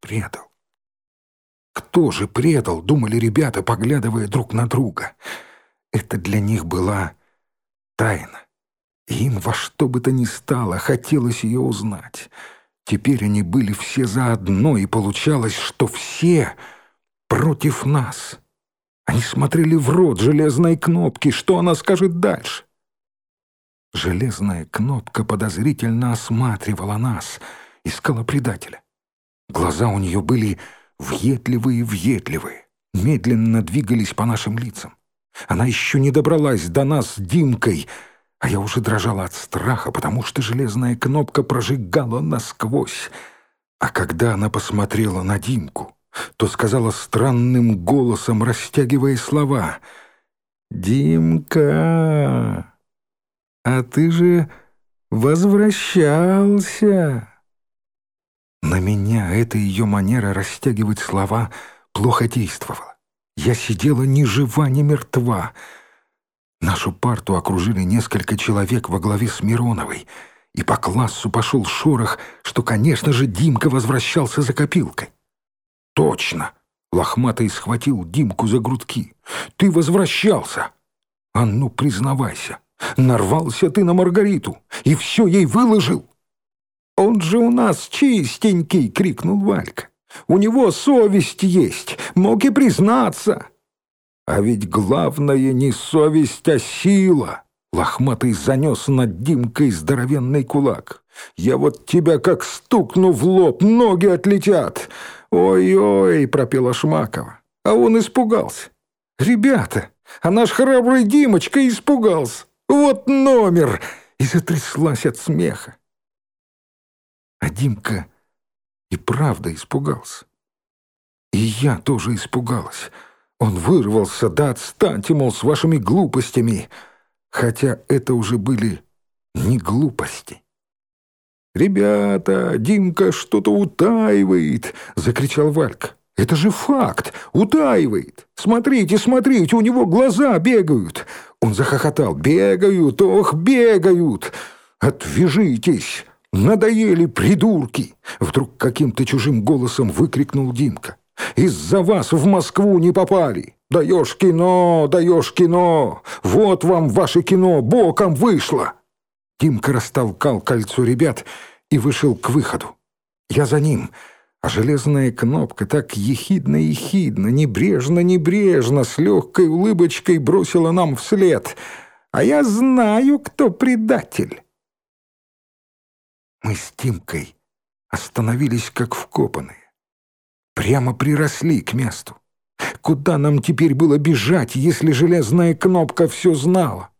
предал? Кто же предал, думали ребята, поглядывая друг на друга. Это для них была тайна. И им во что бы то ни стало хотелось ее узнать. Теперь они были все заодно, и получалось, что все против нас. Они смотрели в рот железной кнопки, что она скажет дальше. Железная кнопка подозрительно осматривала нас, искала предателя. Глаза у нее были въедливые, медленно двигались по нашим лицам. Она еще не добралась до нас с Димкой, а я уже дрожала от страха, потому что железная кнопка прожигала насквозь. А когда она посмотрела на Димку, то сказала странным голосом, растягивая слова: «Димка, а ты же возвращался». На меня эта ее манера растягивать слова плохо действовала. Я сидела ни жива, ни мертва. Нашу парту окружили несколько человек во главе с Мироновой, и по классу пошел шорох, что, конечно же, Димка возвращался за копилкой. «Точно!» — Лохматый схватил Димку за грудки. «Ты возвращался! А ну, признавайся, нарвался ты на Маргариту и все ей выложил!» «Он же у нас чистенький!» — крикнул Валька. «У него совесть есть, мог и признаться!» «А ведь главное не совесть, а сила!» Лохматый занес над Димкой здоровенный кулак. «Я вот тебя как стукну в лоб, ноги отлетят!» «Ой-ой!» — пропела Шмакова. А он испугался. «Ребята, а наш храбрый Димочка испугался! Вот номер!» И затряслась от смеха. А Димка и правда испугался. И я тоже испугалась. Он вырвался: «Да отстаньте, мол, с вашими глупостями!» Хотя это уже были не глупости. «Ребята, Димка что-то утаивает!» — закричал Валька. «Это же факт! Утаивает! Смотрите, смотрите, у него глаза бегают!» Он захохотал. «Бегают! Ох, бегают! Отвяжитесь! Надоели, придурки!» Вдруг каким-то чужим голосом выкрикнул Димка. «Из-за вас в Москву не попали! Даешь кино, даешь кино! Вот вам ваше кино, боком вышло!» Димка растолкал кольцо ребят и вышел к выходу. Я за ним, а железная кнопка так ехидно-ехидно, небрежно-небрежно, с легкой улыбочкой бросила нам вслед: «А я знаю, кто предатель!» Мы с Димкой остановились как вкопанные. Прямо приросли к месту. Куда нам теперь было бежать, если железная кнопка все знала?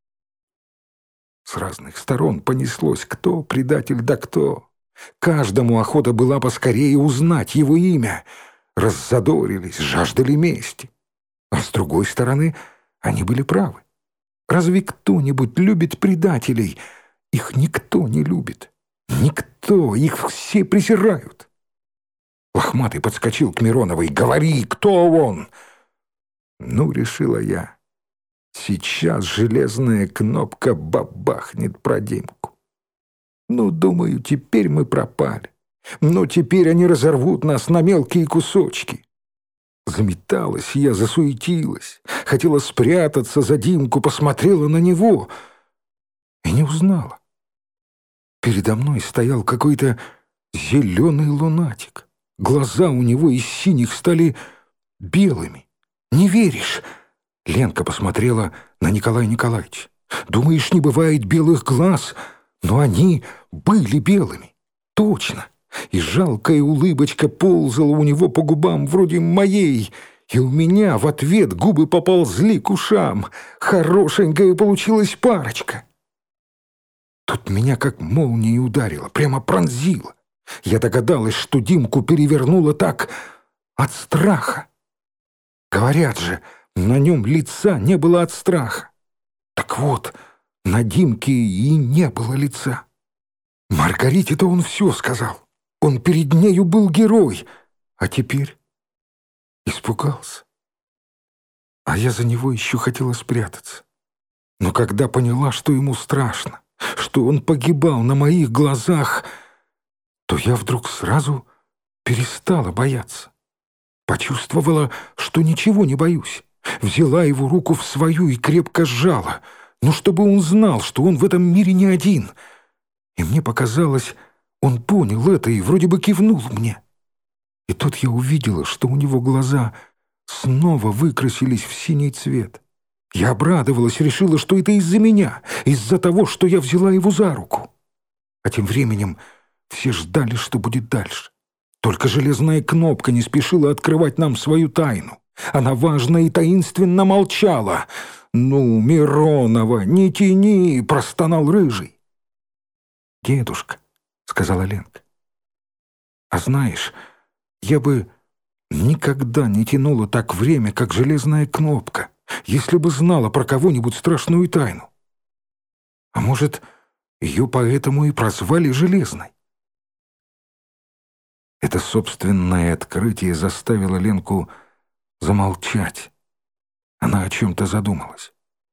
С разных сторон понеслось: кто предатель, да кто. Каждому охота была поскорее узнать его имя. Раззадорились, жаждали мести. А с другой стороны, они были правы. Разве кто-нибудь любит предателей? Их никто не любит. Никто, их все презирают. Лохматый подскочил к Мироновой. «Говори, кто он?» Ну, решила я, сейчас железная кнопка бабахнет про Димку. Ну, думаю, теперь мы пропали. Но теперь они разорвут нас на мелкие кусочки. Заметалась я, засуетилась. Хотела спрятаться за Димку, посмотрела на него и не узнала. Передо мной стоял какой-то зеленый лунатик. Глаза у него из синих стали белыми. «Не веришь?» Ленка посмотрела на Николая Николаевича. «Думаешь, не бывает белых глаз?» Но они были белыми. Точно. И жалкая улыбочка ползала у него по губам, вроде моей. И у меня в ответ губы поползли к ушам. Хорошенькая получилась парочка. Тут меня как молнией ударило, прямо пронзило. Я догадалась, что Димку перевернуло так от страха. Говорят же, на нем лица не было от страха. Так вот, на Димке и не было лица. Маргарите-то он все сказал. Он перед нею был герой. А теперь испугался. А я за него еще хотела спрятаться. Но когда поняла, что ему страшно, что он погибал на моих глазах, то я вдруг сразу перестала бояться. Почувствовала, что ничего не боюсь. Взяла его руку в свою и крепко сжала, но чтобы он знал, что он в этом мире не один. И мне показалось, он понял это и вроде бы кивнул мне. И тут я увидела, что у него глаза снова выкрасились в синий цвет. Я обрадовалась, решила, что это из-за меня, из-за того, что я взяла его за руку. А тем временем все ждали, что будет дальше. Только железная кнопка не спешила открывать нам свою тайну. Она важно и таинственно молчала. «Ну, Миронова, не тяни!» — простонал Рыжий. «Дедушка», — сказала Ленка, — «а знаешь, я бы никогда не тянула так время, как железная кнопка, если бы знала про кого-нибудь страшную тайну. А может, ее поэтому и прозвали Железной?» Это собственное открытие заставило Ленку замолчать. Она о чем-то задумалась.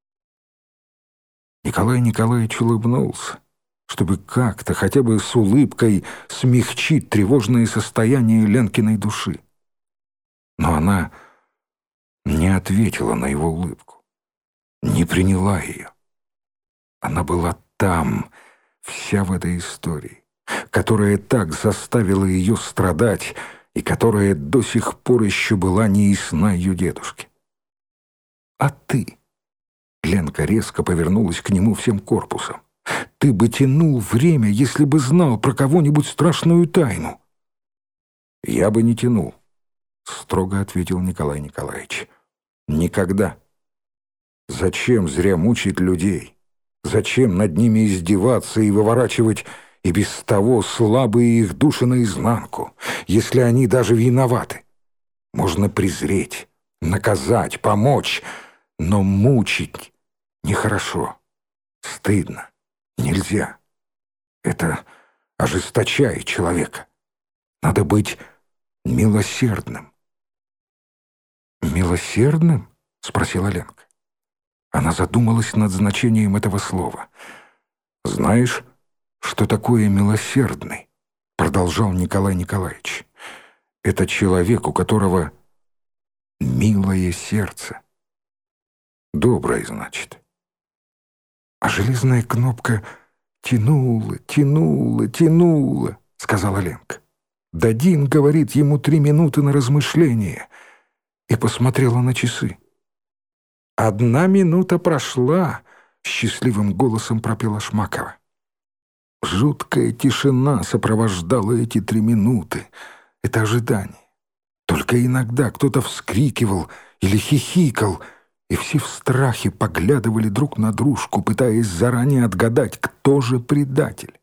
Николай Николаевич улыбнулся, чтобы как-то, хотя бы с улыбкой, смягчить тревожное состояние Ленкиной души. Но она не ответила на его улыбку, не приняла ее. Она была там, вся в этой истории, которая так заставила ее страдать и которая до сих пор еще была неясна ее дедушке. «А ты?» Ленка резко повернулась к нему всем корпусом. «Ты бы тянул время, если бы знал про кого-нибудь страшную тайну». «Я бы не тянул», — строго ответил Николай Николаевич. «Никогда. Зачем зря мучить людей? Зачем над ними издеваться и выворачивать и без того слабые их души наизнанку, если они даже виноваты? Можно презреть, наказать, помочь, но мучить нехорошо, стыдно, нельзя. Это ожесточает человека. Надо быть милосердным». «Милосердным?» — спросила Ленка. Она задумалась над значением этого слова. «Знаешь, что такое милосердный?» — продолжал Николай Николаевич. «Это человек, у которого милое сердце. Доброе, значит». «А железная кнопка тянула, тянула, тянула», — сказала Ленка. «Дадим, говорит, ему 3 минуты на размышление». И посмотрела на часы. «1 минута прошла», — счастливым голосом пропела Шмакова. Жуткая тишина сопровождала эти 3 минуты. Это ожидание. Только иногда кто-то вскрикивал или хихикал, и все в страхе поглядывали друг на дружку, пытаясь заранее отгадать, кто же предатель.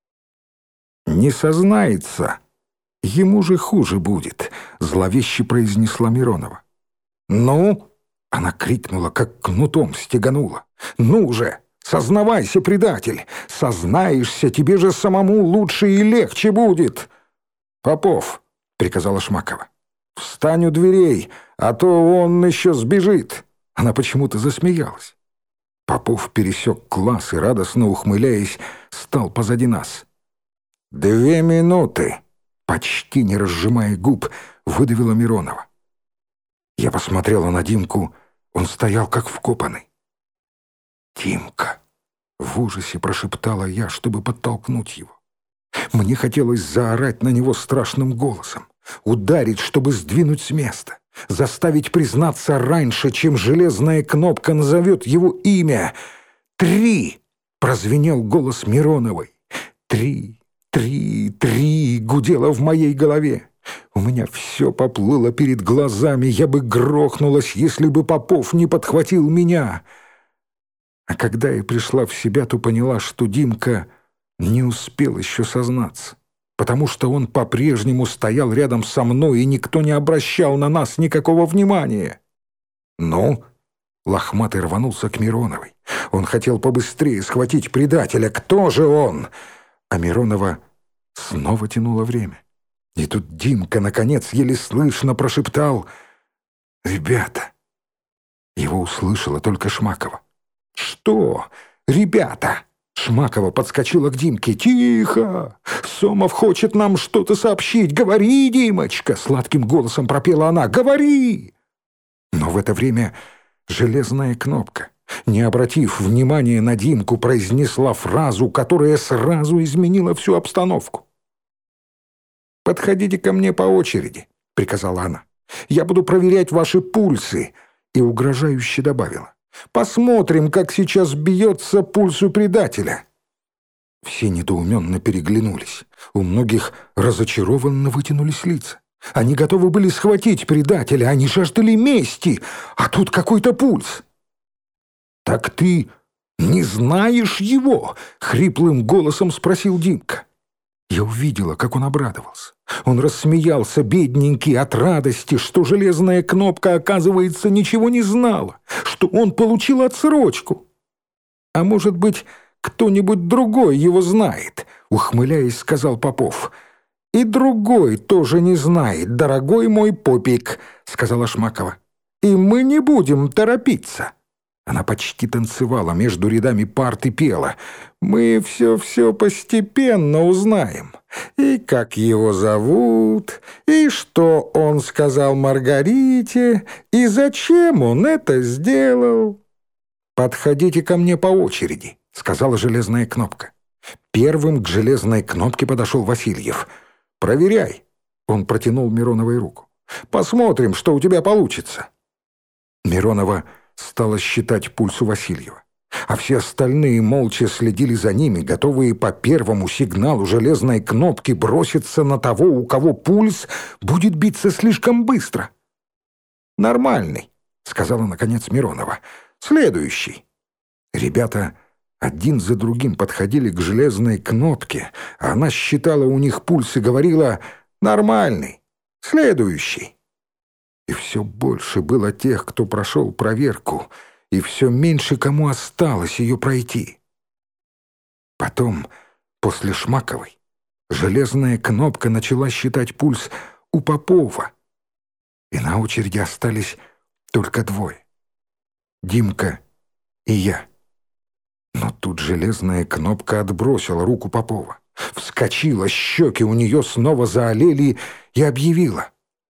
«Не сознается, ему же хуже будет», — зловеще произнесла Миронова. «Ну?» — она крикнула, как кнутом стеганула. «Ну же, сознавайся, предатель! Сознаешься, тебе же самому лучше и легче будет!» «Попов», — приказала Шмакова, — «встань у дверей, а то он еще сбежит». Она почему-то засмеялась. Попов пересек класс и, радостно ухмыляясь, стал позади нас. 2 минуты!» — почти не разжимая губ, выдавила Миронова. Я посмотрела на Димку, он стоял как вкопанный. «Димка!» — в ужасе прошептала я, чтобы подтолкнуть его. Мне хотелось заорать на него страшным голосом, ударить, чтобы сдвинуть с места, заставить признаться раньше, чем железная кнопка назовет его имя. 3! — прозвенел голос Мироновой. 3, 3, 3! — гудело в моей голове. У меня все поплыло перед глазами, я бы грохнулась, если бы Попов не подхватил меня. А когда я пришла в себя, то поняла, что Димка не успел еще сознаться, потому что он по-прежнему стоял рядом со мной, и никто не обращал на нас никакого внимания. «Ну?» — Лохматый рванулся к Мироновой. Он хотел побыстрее схватить предателя. «Кто же он?» А Миронова снова тянула время. И тут Димка, наконец, еле слышно прошептал: «Ребята!» Его услышала только Шмакова. «Что? Ребята!» — Шмакова подскочила к Димке. «Тихо! Сомов хочет нам что-то сообщить! Говори, Димочка!» Сладким голосом пропела она. «Говори!» Но в это время железная кнопка, не обратив внимания на Димку, произнесла фразу, которая сразу изменила всю обстановку. «Подходите ко мне по очереди», — приказала она. «Я буду проверять ваши пульсы», и угрожающе добавила. «Посмотрим, как сейчас бьется пульс у предателя». Все недоуменно переглянулись. У многих разочарованно вытянулись лица. Они готовы были схватить предателя, они жаждали мести, а тут какой-то пульс. «Так ты не знаешь его?» — хриплым голосом спросил Димка. Я увидела, как он обрадовался. Он рассмеялся, бедненький, от радости, что железная кнопка, оказывается, ничего не знала, что он получил отсрочку. «А может быть, кто-нибудь другой его знает?» — ухмыляясь, сказал Попов. «И другой тоже не знает, дорогой мой попик», — сказала Шмакова. «И мы не будем торопиться». Она почти танцевала между рядами парт и пела. «Мы все постепенно узнаем. И как его зовут, и что он сказал Маргарите, и зачем он это сделал». «Подходите ко мне по очереди», — сказала железная кнопка. Первым к железной кнопке подошел Васильев. «Проверяй». Он протянул Мироновой руку. «Посмотрим, что у тебя получится». Миронова стала считать пульс у Васильева, а все остальные молча следили за ними, готовые по первому сигналу железной кнопки броситься на того, у кого пульс будет биться слишком быстро. «Нормальный», — сказала наконец Миронова. «Следующий». Ребята один за другим подходили к железной кнопке, а она считала у них пульс и говорила: «Нормальный, следующий». И все больше было тех, кто прошел проверку, и все меньше кому осталось ее пройти. Потом, после Шмаковой, железная кнопка начала считать пульс у Попова, и на очереди остались только двое — Димка и я. Но тут железная кнопка отбросила руку Попова, вскочила, щеки у нее снова заолели и объявила: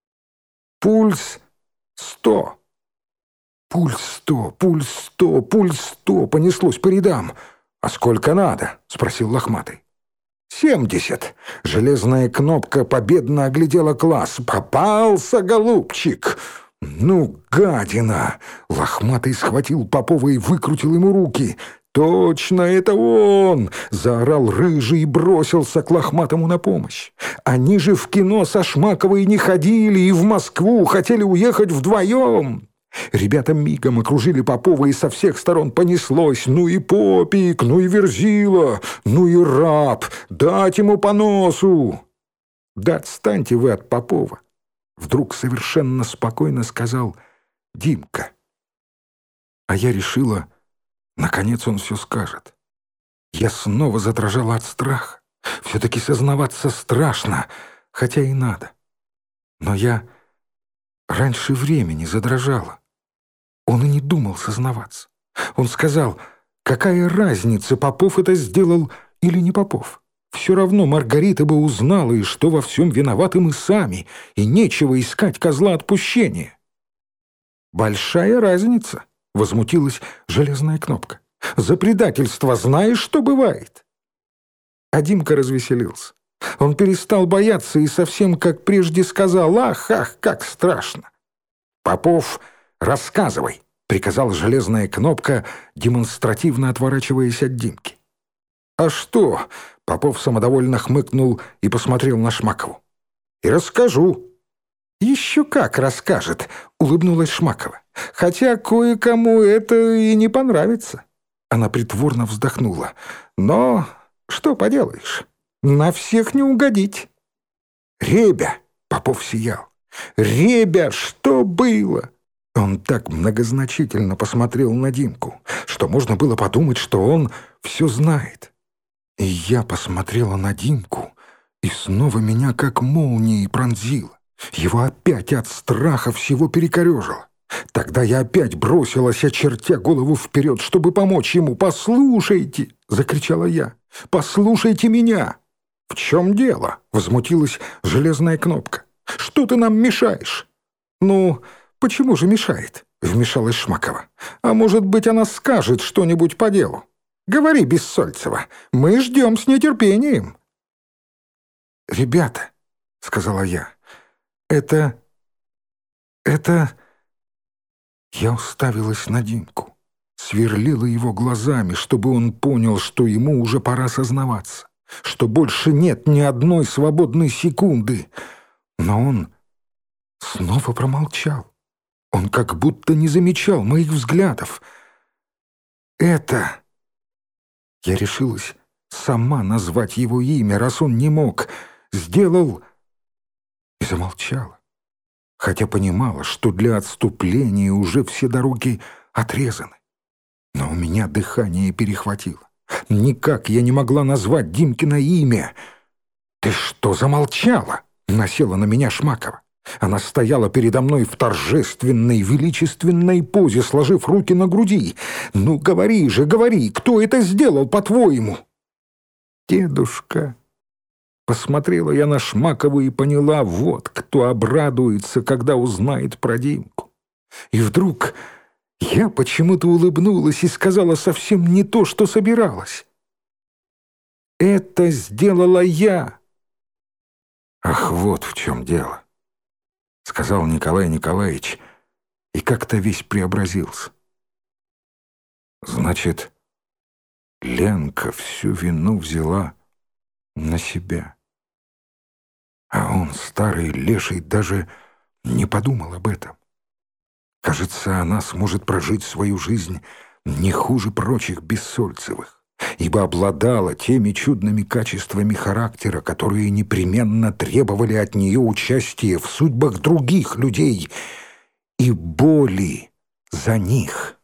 «Пульс 100». «Пульс 100, пульс 100, пульс 100» понеслось по рядам. «А сколько надо?» — спросил Лохматый. 70. Железная кнопка победно оглядела класс. «Попался, голубчик!» «Ну, гадина!» Лохматый схватил Попова и выкрутил ему руки. «Точно, это он!» — заорал Рыжий и бросился к Лохматому на помощь. Они же в кино со Шмаковой не ходили и в Москву хотели уехать вдвоем. Ребята мигом окружили Попова, и со всех сторон понеслось: «Ну и попик, ну и верзила, ну и раб, дать ему по носу!» «Да отстаньте вы от Попова!» — вдруг совершенно спокойно сказал Димка. А я решила, наконец он все скажет. Я снова задрожала от страха. Все-таки сознаваться страшно, хотя и надо. Но я раньше времени задрожала. Он и не думал сознаваться. Он сказал: «Какая разница, Попов это сделал или не Попов? Все равно Маргарита бы узнала, и что во всем виноваты мы сами, и нечего искать козла отпущения». «Большая разница», — возмутилась железная кнопка. «За предательство знаешь, что бывает?» А Димка развеселился. Он перестал бояться и совсем как прежде сказал: «Ах, ах, как страшно!» «Попов, рассказывай», — приказала железная кнопка, демонстративно отворачиваясь от Димки. «А что?» — Попов самодовольно хмыкнул и посмотрел на Шмакову. «И расскажу». «Еще как расскажет», — улыбнулась Шмакова. «Хотя кое-кому это и не понравится». Она притворно вздохнула. «Но что поделаешь, на всех не угодить». «Ребя!» — Попов сиял. «Ребя, что было?» Он так многозначительно посмотрел на Димку, что можно было подумать, что он все знает. И я посмотрела на Димку, и снова меня как молнией пронзило. Его опять от страха всего перекорежило. Тогда я опять бросилась, очертя голову вперед, чтобы помочь ему. «Послушайте, — закричала я. «Послушайте меня!» «В чем дело?» — возмутилась железная кнопка. «Что ты нам мешаешь?» «Ну, почему же мешает?» — вмешалась Шмакова. «А может быть, она скажет что-нибудь по делу? Говори, Бессольцева, мы ждем с нетерпением». «Ребята», — сказала я, — это... Я уставилась на Димку, сверлила его глазами, чтобы он понял, что ему уже пора сознаваться, что больше нет ни одной свободной секунды. Но он снова промолчал. Он как будто не замечал моих взглядов. «Это...» Я решилась сама назвать его имя, раз он не мог. Сделал... И замолчала, хотя понимала, что для отступления уже все дороги отрезаны. Но у меня дыхание перехватило. Никак я не могла назвать Димкино имя. «Ты что замолчала?» — насела на меня Шмакова. Она стояла передо мной в торжественной, величественной позе, сложив руки на груди. «Ну, говори же, говори, кто это сделал, по-твоему?» «Дедушка». Посмотрела я на Шмакову и поняла, вот кто обрадуется, когда узнает про Димку. И вдруг я почему-то улыбнулась и сказала совсем не то, что собиралась. «Это сделала я». «Ах, вот в чем дело», — сказал Николай Николаевич, и как-то весь преобразился. «Значит, Ленка всю вину взяла на себя. А он, старый леший, даже не подумал об этом. Кажется, она сможет прожить свою жизнь не хуже прочих Бессольцевых, ибо обладала теми чудными качествами характера, которые непременно требовали от нее участия в судьбах других людей и боли за них».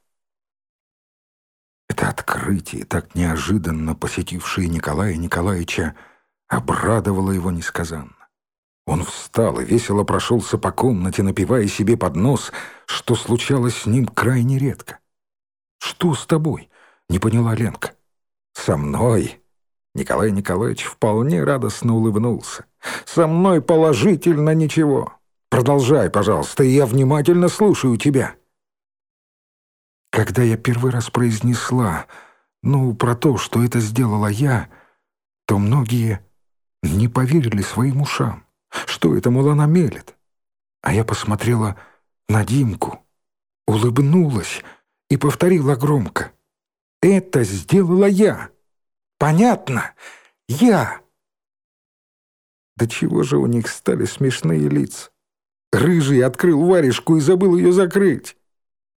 Это открытие, так неожиданно посетившее Николая Николаевича, обрадовало его несказанно. Он встал и весело прошелся по комнате, напевая себе под нос, что случалось с ним крайне редко. «Что с тобой?» — не поняла Ленка. «Со мной?» — Николай Николаевич вполне радостно улыбнулся. «Со мной положительно ничего. Продолжай, пожалуйста, и я внимательно слушаю тебя». Когда я первый раз произнесла, про то, что это сделала я, то многие не поверили своим ушам. Что это, мол, она мелет? А я посмотрела на Димку, улыбнулась и повторила громко: «Это сделала я! Понятно? Я!» До чего же у них стали смешные лица? Рыжий открыл варежку и забыл ее закрыть.